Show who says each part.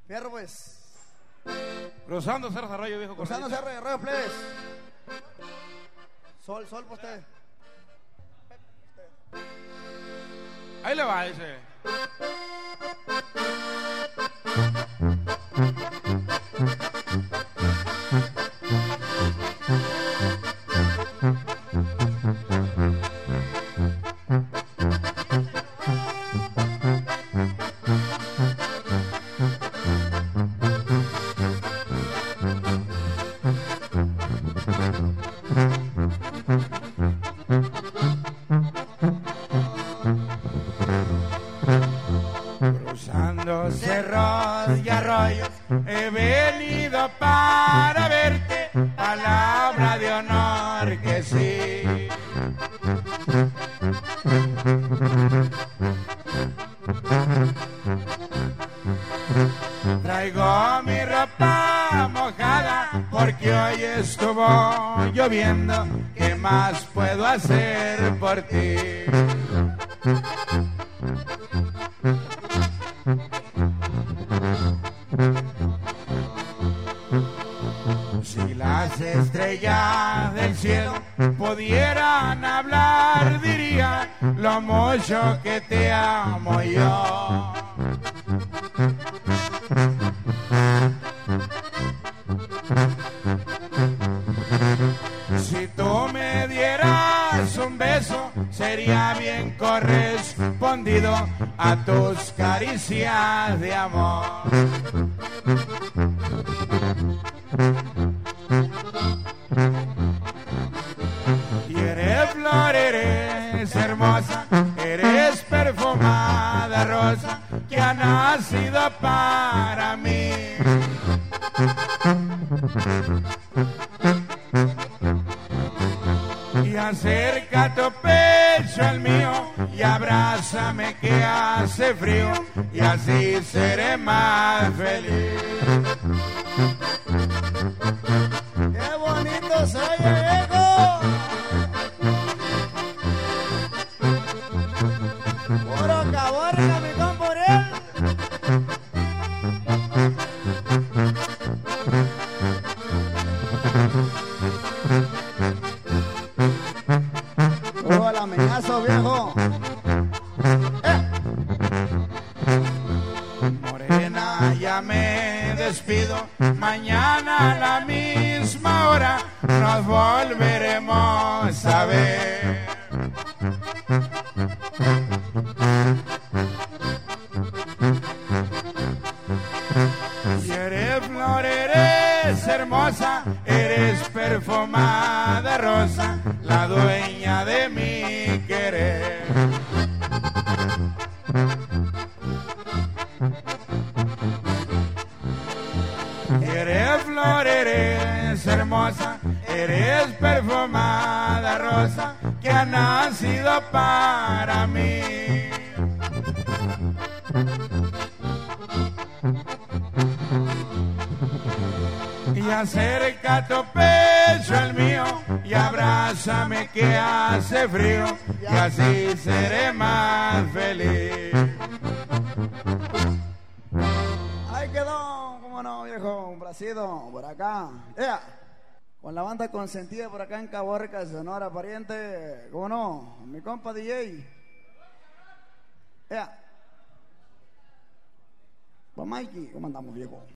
Speaker 1: Fierro, pues.
Speaker 2: Cruzando Cerro de Arroyo, viejo.
Speaker 1: Cruzando Cerro de Arroyo, please. Sol, por usted.
Speaker 2: Ahí le va ese. Cruzando cerros y arroyos, he venido para verte, palabra de honor que sí. Traigo mi ropa mojada porque hoy estuvo lloviendo. ¿Qué más puedo hacer por ti? Si las estrellas del cielo pudieran hablar, dirían lo mucho que te amo yo. Si tú me dieras un beso, sería bien correspondido a tus caricias de amor. Y eres flor, eres hermosa, eres perfumada rosa que ha nacido para mí. Y acerca tu pecho al mío y abrázame que hace frío y así seré más feliz.
Speaker 1: ¡Qué bonito se oye, viejo! Puro caborca, mi compa Uriel. ¡Oh, el amenazo, viejo!
Speaker 2: Morena, ya me despido, mañana a la misma hora nos volveremos a ver. Y eres flor, eres hermosa, eres perfumada rosa, la dueña de mi querer. Eres flor, eres hermosa, eres perfumada rosa que ha nacido para mí. Y acerca tu pecho al mío y abrázame que hace frío y así seré más feliz.
Speaker 1: Ahí quedó, cómo no, viejo, un bracito por acá. ¡Ea! Con la banda consentida por acá en Caborca, Sonora, pariente, cómo no, mi compa DJ. ¡Ea! Pues Mikey, ¿cómo andamos, viejo?